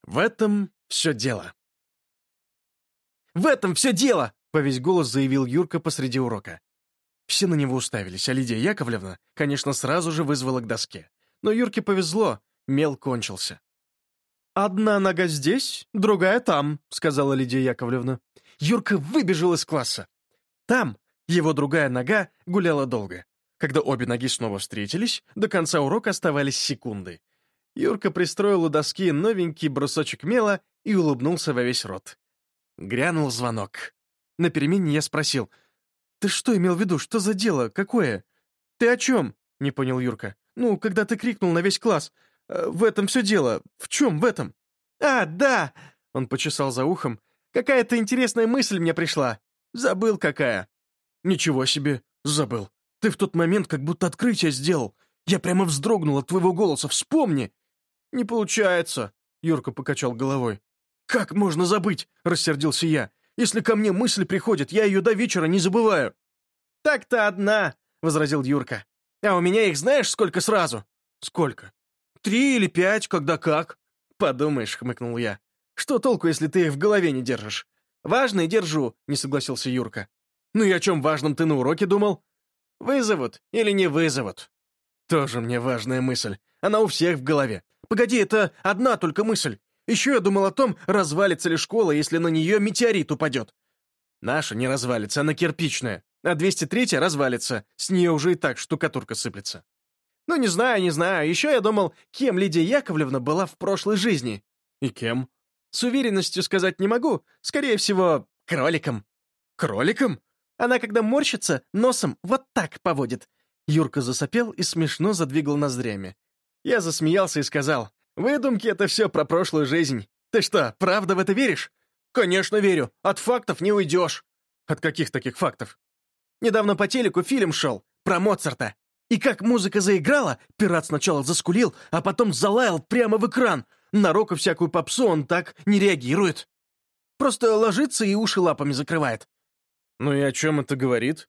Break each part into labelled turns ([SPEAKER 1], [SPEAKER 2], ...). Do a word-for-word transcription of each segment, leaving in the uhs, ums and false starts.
[SPEAKER 1] В этом все дело.
[SPEAKER 2] «В этом все дело!» — во весь голос заявил Юрка посреди урока. Все на него уставились, а Лидия Яковлевна, конечно, сразу же вызвала к доске. Но Юрке повезло, мел кончился. «Одна нога здесь, другая там», — сказала Лидия Яковлевна. Юрка выбежал из класса. Там его другая нога гуляла долго. Когда обе ноги снова встретились, до конца урока оставались секунды. Юрка пристроил у доски новенький брусочек мела и улыбнулся во весь рот. Грянул звонок. На перемене я спросил: «Ты что имел в виду? Что за дело? Какое?» «Ты о чем?» — не понял Юрка. «Ну, когда ты крикнул на весь класс. В этом все дело. В чем в этом?» «А, да!» — он почесал за ухом. «Какая-то интересная мысль мне пришла. Забыл, какая». «Ничего себе, забыл. Ты в тот момент как будто открытие сделал. Я прямо вздрогнул от твоего голоса. Вспомни!» «Не получается», — Юрка покачал головой. «Как можно забыть?» — рассердился я. «Если ко мне мысль приходит, я ее до вечера не забываю». «Так-то одна», — возразил Юрка. «А у меня их знаешь сколько сразу?» «Сколько? Три или пять, когда как?» «Подумаешь», — хмыкнул я. «Что толку, если ты их в голове не держишь?» «Важный держу», — не согласился Юрка. «Ну и о чем важном ты на уроке думал?» «Вызовут или не вызовут?» «Тоже мне важная мысль. Она у всех в голове. Погоди, это одна только мысль. Еще я думал о том, развалится ли школа, если на нее метеорит упадет. Наша не развалится, она кирпичная. А двести третья развалится, с нее уже и так штукатурка сыплется. Ну, не знаю, не знаю. Еще я думал, кем Лидия Яковлевна была в прошлой жизни. И кем? С уверенностью сказать не могу. Скорее всего, кроликом. Кроликом? Она, когда морщится, носом вот так поводит. Юрка засопел и смешно задвигал ноздрями. Я засмеялся и сказал: «Выдумки — это все про прошлую жизнь. Ты что, правда в это веришь?» «Конечно верю. От фактов не уйдешь». «От каких таких фактов?» «Недавно по телеку фильм шел про Моцарта. И как музыка заиграла, пират сначала заскулил, а потом залаял прямо в экран. На рок и всякую попсу он так не реагирует. Просто ложится и уши лапами закрывает». «Ну и о чем это говорит?»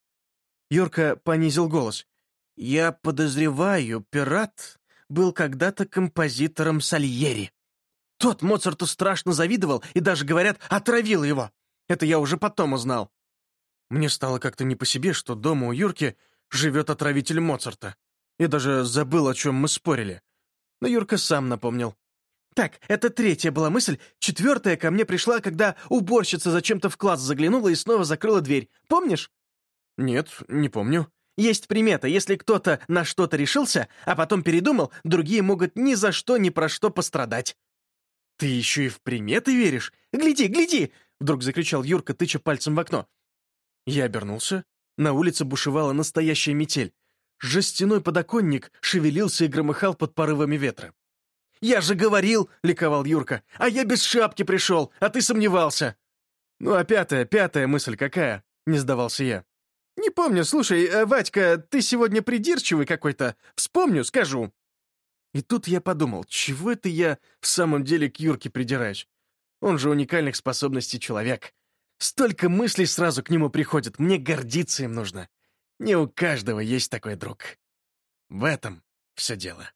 [SPEAKER 2] Юрка понизил голос. «Я подозреваю, пират был когда-то композитором Сальери. Тот Моцарту страшно завидовал и даже, говорят, отравил его. Это я уже потом узнал». Мне стало как-то не по себе, что дома у Юрки живет отравитель Моцарта. Я даже забыл, о чем мы спорили. Но Юрка сам напомнил. «Так, это третья была мысль. Четвертая ко мне пришла, когда уборщица зачем-то в класс заглянула и снова закрыла дверь. Помнишь?» «Нет, не помню». «Есть примета. Если кто-то на что-то решился, а потом передумал, другие могут ни за что, ни про что пострадать». «Ты еще и в приметы веришь? Гляди, гляди!» — вдруг закричал Юрка, тыча пальцем в окно. Я обернулся. На улице бушевала настоящая метель. Жестяной подоконник шевелился и громыхал под порывами ветра. «Я же говорил!» — ликовал Юрка. «А я без шапки пришел, а ты сомневался!» «Ну а пятая, пятая мысль какая?» — не сдавался я. «Не помню, слушай, Вадька, ты сегодня придирчивый какой-то. Вспомню, скажу». И тут я подумал, чего это я в самом деле к Юрке придираюсь? Он же уникальных способностей человек. Столько мыслей сразу к нему приходит, мне гордиться им нужно. Не у каждого есть такой друг. В этом все дело.